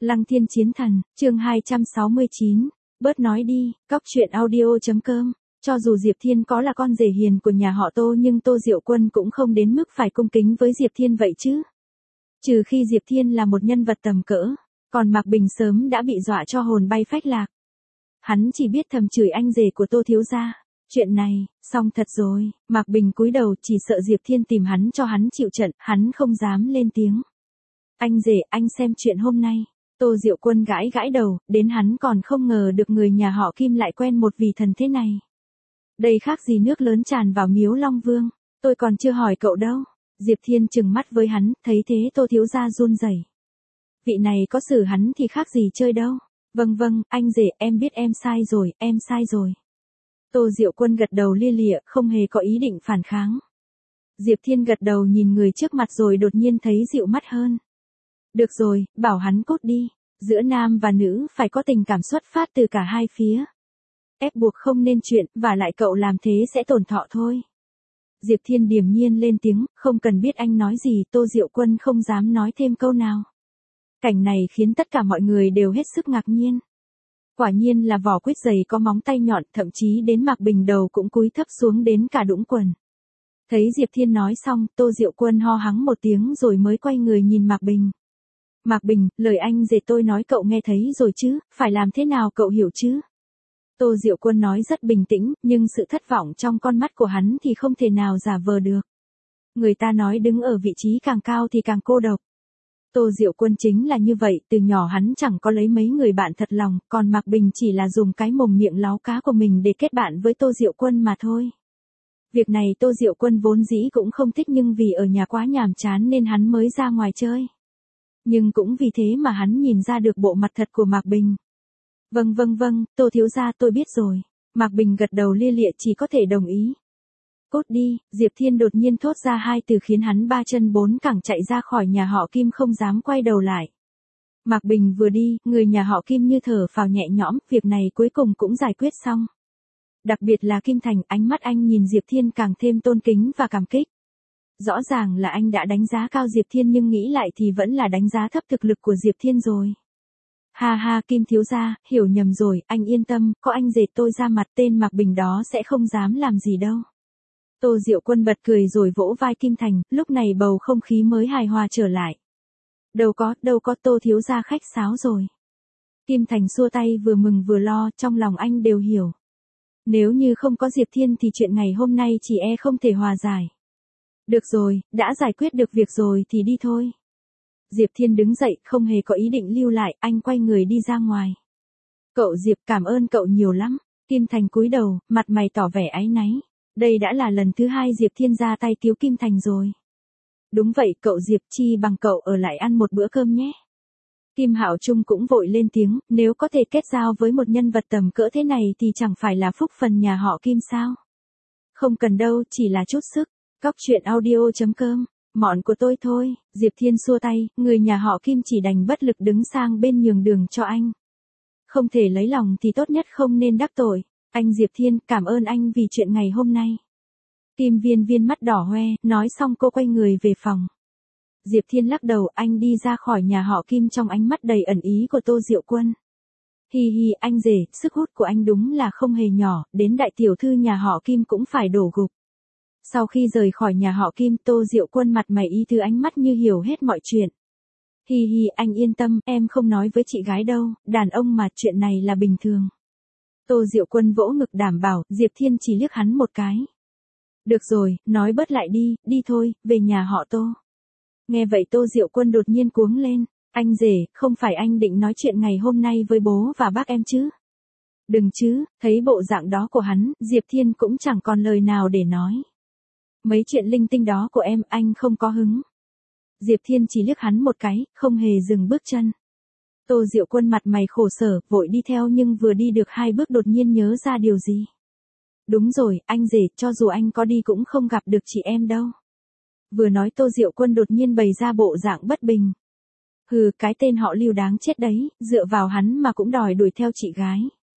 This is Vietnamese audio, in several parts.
Lăng Thiên Chiến Thần, chương 269, bớt nói đi, cóc truyện audio.com. Cho dù Diệp Thiên có là con rể hiền của nhà họ Tô nhưng Tô Diệu Quân cũng không đến mức phải cung kính với Diệp Thiên vậy chứ. Trừ khi Diệp Thiên là một nhân vật tầm cỡ, còn Mạc Bình sớm đã bị dọa cho hồn bay phách lạc. Hắn chỉ biết thầm chửi anh rể của Tô thiếu gia. Chuyện này, xong thật rồi, Mạc Bình cúi đầu chỉ sợ Diệp Thiên tìm hắn cho hắn chịu trận, hắn không dám lên tiếng. Anh rể, anh xem chuyện hôm nay. Tô Diệu Quân gãi gãi đầu, đến hắn còn không ngờ được người nhà họ Kim lại quen một vị thần thế này. Đây khác gì nước lớn tràn vào miếu Long Vương, tôi còn chưa hỏi cậu đâu. Diệp Thiên trừng mắt với hắn, thấy thế Tô thiếu gia run rẩy. Vị này có xử hắn thì khác gì chơi đâu. Vâng, anh rể, em biết em sai rồi. Tô Diệu Quân gật đầu lia lịa, không hề có ý định phản kháng. Diệp Thiên gật đầu nhìn người trước mặt rồi đột nhiên thấy dịu mắt hơn. Được rồi, bảo hắn cút đi. Giữa nam và nữ phải có tình cảm xuất phát từ cả hai phía. Ép buộc không nên chuyện, và lại cậu làm thế sẽ tổn thọ thôi. Diệp Thiên điềm nhiên lên tiếng, không cần biết anh nói gì, Tô Diệu Quân không dám nói thêm câu nào. Cảnh này khiến tất cả mọi người đều hết sức ngạc nhiên. Quả nhiên là vỏ quýt dày có móng tay nhọn, thậm chí đến Mạc Bình đầu cũng cúi thấp xuống đến cả đũng quần. Thấy Diệp Thiên nói xong, Tô Diệu Quân ho hắng một tiếng rồi mới quay người nhìn Mạc Bình. Mạc Bình, lời anh rể tôi nói cậu nghe thấy rồi chứ, phải làm thế nào cậu hiểu chứ? Tô Diệu Quân nói rất bình tĩnh, nhưng sự thất vọng trong con mắt của hắn thì không thể nào giả vờ được. Người ta nói đứng ở vị trí càng cao thì càng cô độc. Tô Diệu Quân chính là như vậy, từ nhỏ hắn chẳng có lấy mấy người bạn thật lòng, còn Mạc Bình chỉ là dùng cái mồm miệng láo cá của mình để kết bạn với Tô Diệu Quân mà thôi. Việc này Tô Diệu Quân vốn dĩ cũng không thích nhưng vì ở nhà quá nhàm chán nên hắn mới ra ngoài chơi. Nhưng cũng vì thế mà hắn nhìn ra được bộ mặt thật của Mạc Bình. Vâng, Tô thiếu gia tôi biết rồi. Mạc Bình gật đầu lia lịa chỉ có thể đồng ý. Cút đi, Diệp Thiên đột nhiên thốt ra hai từ khiến hắn ba chân bốn cẳng chạy ra khỏi nhà họ Kim không dám quay đầu lại. Mạc Bình vừa đi, người nhà họ Kim như thở phào nhẹ nhõm, việc này cuối cùng cũng giải quyết xong. Đặc biệt là Kim Thành, ánh mắt anh nhìn Diệp Thiên càng thêm tôn kính và cảm kích. Rõ ràng là anh đã đánh giá cao Diệp Thiên nhưng nghĩ lại thì vẫn là đánh giá thấp thực lực của Diệp Thiên rồi. Ha, Kim thiếu gia, hiểu nhầm rồi, anh yên tâm, có anh rể tôi ra mặt tên Mạc Bình đó sẽ không dám làm gì đâu. Tô Diệu Quân bật cười rồi vỗ vai Kim Thành, lúc này bầu không khí mới hài hòa trở lại. Đâu có Tô thiếu gia khách sáo rồi. Kim Thành xua tay vừa mừng vừa lo, trong lòng anh đều hiểu. Nếu như không có Diệp Thiên thì chuyện ngày hôm nay chỉ không thể hòa giải. Được rồi, đã giải quyết được việc rồi thì đi thôi. Diệp Thiên đứng dậy, không hề có ý định lưu lại, anh quay người đi ra ngoài. Cậu Diệp, cảm ơn cậu nhiều lắm. Kim Thành cúi đầu, mặt mày tỏ vẻ áy náy. Đây đã là lần thứ hai Diệp Thiên ra tay cứu Kim Thành rồi. Đúng vậy, cậu Diệp, chi bằng cậu ở lại ăn một bữa cơm nhé. Kim Hạo Trung cũng vội lên tiếng, nếu có thể kết giao với một nhân vật tầm cỡ thế này thì chẳng phải là phúc phần nhà họ Kim sao? Không cần đâu, chỉ là chút sức. Cóc truyện audio.com, mọn của tôi thôi. Diệp Thiên xua tay, người nhà họ Kim chỉ đành bất lực đứng sang bên nhường đường cho anh. Không thể lấy lòng thì tốt nhất không nên đắc tội. Anh Diệp Thiên, cảm ơn anh vì chuyện ngày hôm nay. Kim Viên mắt đỏ hoe, nói xong cô quay người về phòng. Diệp Thiên lắc đầu, anh đi ra khỏi nhà họ Kim trong ánh mắt đầy ẩn ý của Tô Diệu Quân. Hi, anh rể, sức hút của anh đúng là không hề nhỏ, đến đại tiểu thư nhà họ Kim cũng phải đổ gục. Sau khi rời khỏi nhà họ Kim, Tô Diệu Quân mặt mày y thứ ánh mắt như hiểu hết mọi chuyện. Hi, anh yên tâm, em không nói với chị gái đâu, đàn ông mà chuyện này là bình thường. Tô Diệu Quân vỗ ngực đảm bảo, Diệp Thiên chỉ liếc hắn một cái. Được rồi, nói bớt lại đi thôi, về nhà họ Tô. Nghe vậy Tô Diệu Quân đột nhiên cuống lên, anh rể, không phải anh định nói chuyện ngày hôm nay với bố và bác em chứ? Đừng chứ, thấy bộ dạng đó của hắn, Diệp Thiên cũng chẳng còn lời nào để nói. Mấy chuyện linh tinh đó của em, anh không có hứng. Diệp Thiên chỉ liếc hắn một cái, không hề dừng bước chân. Tô Diệu Quân mặt mày khổ sở, vội đi theo nhưng vừa đi được 2 bước đột nhiên nhớ ra điều gì. Đúng rồi, anh rể, cho dù anh có đi cũng không gặp được chị em đâu. Vừa nói Tô Diệu Quân đột nhiên bày ra bộ dạng bất bình. Hừ, cái tên họ Lưu đáng chết đấy, dựa vào hắn mà cũng đòi đuổi theo chị gái.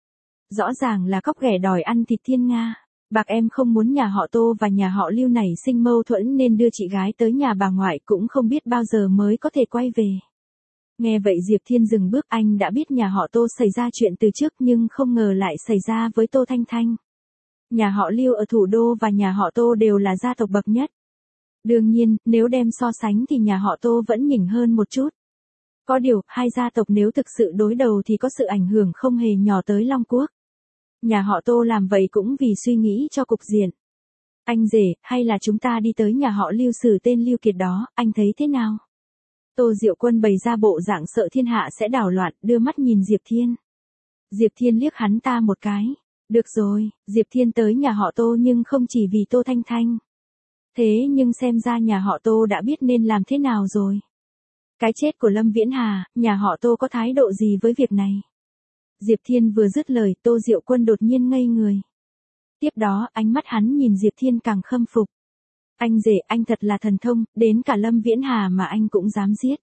Rõ ràng là cóc ghẻ đòi ăn thịt thiên nga. Bạc em không muốn nhà họ Tô và nhà họ Lưu nảy sinh mâu thuẫn nên đưa chị gái tới nhà bà ngoại cũng không biết bao giờ mới có thể quay về. Nghe vậy Diệp Thiên dừng bước, anh đã biết nhà họ Tô xảy ra chuyện từ trước nhưng không ngờ lại xảy ra với Tô Thanh Thanh. Nhà họ Lưu ở thủ đô và nhà họ Tô đều là gia tộc bậc nhất. Đương nhiên, nếu đem so sánh thì nhà họ Tô vẫn nhỉnh hơn một chút. Có điều, hai gia tộc nếu thực sự đối đầu thì có sự ảnh hưởng không hề nhỏ tới Long Quốc. Nhà họ Tô làm vậy cũng vì suy nghĩ cho cục diện. Anh rể, hay là chúng ta đi tới nhà họ Lưu xử tên Lưu Kiệt đó, anh thấy thế nào? Tô Diệu Quân bày ra bộ dạng sợ thiên hạ sẽ đảo loạn, đưa mắt nhìn Diệp Thiên. Diệp Thiên liếc hắn ta một cái. Được rồi, Diệp Thiên tới nhà họ Tô nhưng không chỉ vì Tô Thanh Thanh. Thế nhưng xem ra nhà họ Tô đã biết nên làm thế nào rồi. Cái chết của Lâm Viễn Hà, nhà họ Tô có thái độ gì với việc này? Diệp Thiên vừa dứt lời, Tô Diệu Quân đột nhiên ngây người. Tiếp đó, ánh mắt hắn nhìn Diệp Thiên càng khâm phục. Anh rể, anh thật là thần thông, đến cả Lâm Viễn Hà mà anh cũng dám giết.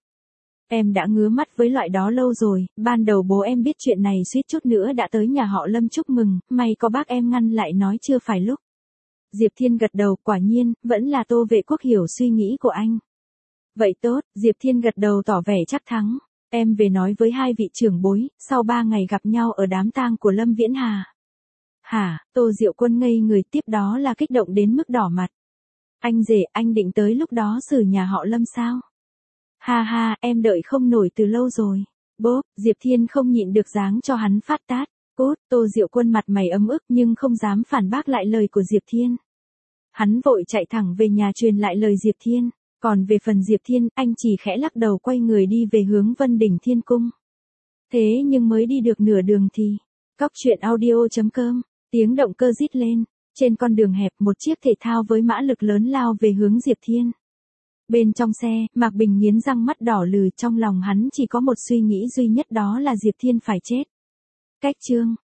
Em đã ngứa mắt với loại đó lâu rồi, ban đầu bố em biết chuyện này suýt chút nữa đã tới nhà họ Lâm chúc mừng, may có bác em ngăn lại nói chưa phải lúc. Diệp Thiên gật đầu, quả nhiên, vẫn là Tô Vệ Quốc hiểu suy nghĩ của anh. Vậy tốt, Diệp Thiên gật đầu tỏ vẻ chắc thắng. Em về nói với hai vị trưởng bối, sau 3 ngày gặp nhau ở đám tang của Lâm Viễn Hà. Hả, Tô Diệu Quân ngây người, tiếp đó là kích động đến mức đỏ mặt. Anh rể, anh định tới lúc đó xử nhà họ Lâm sao? Ha ha, em đợi không nổi từ lâu rồi. Bốp, Diệp Thiên không nhịn được giáng cho hắn phát tát. Cốt, Tô Diệu Quân mặt mày ấm ức nhưng không dám phản bác lại lời của Diệp Thiên. Hắn vội chạy thẳng về nhà truyền lại lời Diệp Thiên. Còn về phần Diệp Thiên, anh chỉ khẽ lắc đầu quay người đi về hướng Vân Đỉnh Thiên Cung. Thế nhưng mới đi được nửa đường thì, cóc truyện audio.com, tiếng động cơ rít lên. Trên con đường hẹp, một chiếc thể thao với mã lực lớn lao về hướng Diệp Thiên. Bên trong xe, Mạc Bình nghiến răng mắt đỏ lừ, trong lòng hắn chỉ có một suy nghĩ duy nhất, đó là Diệp Thiên phải chết. Cách chương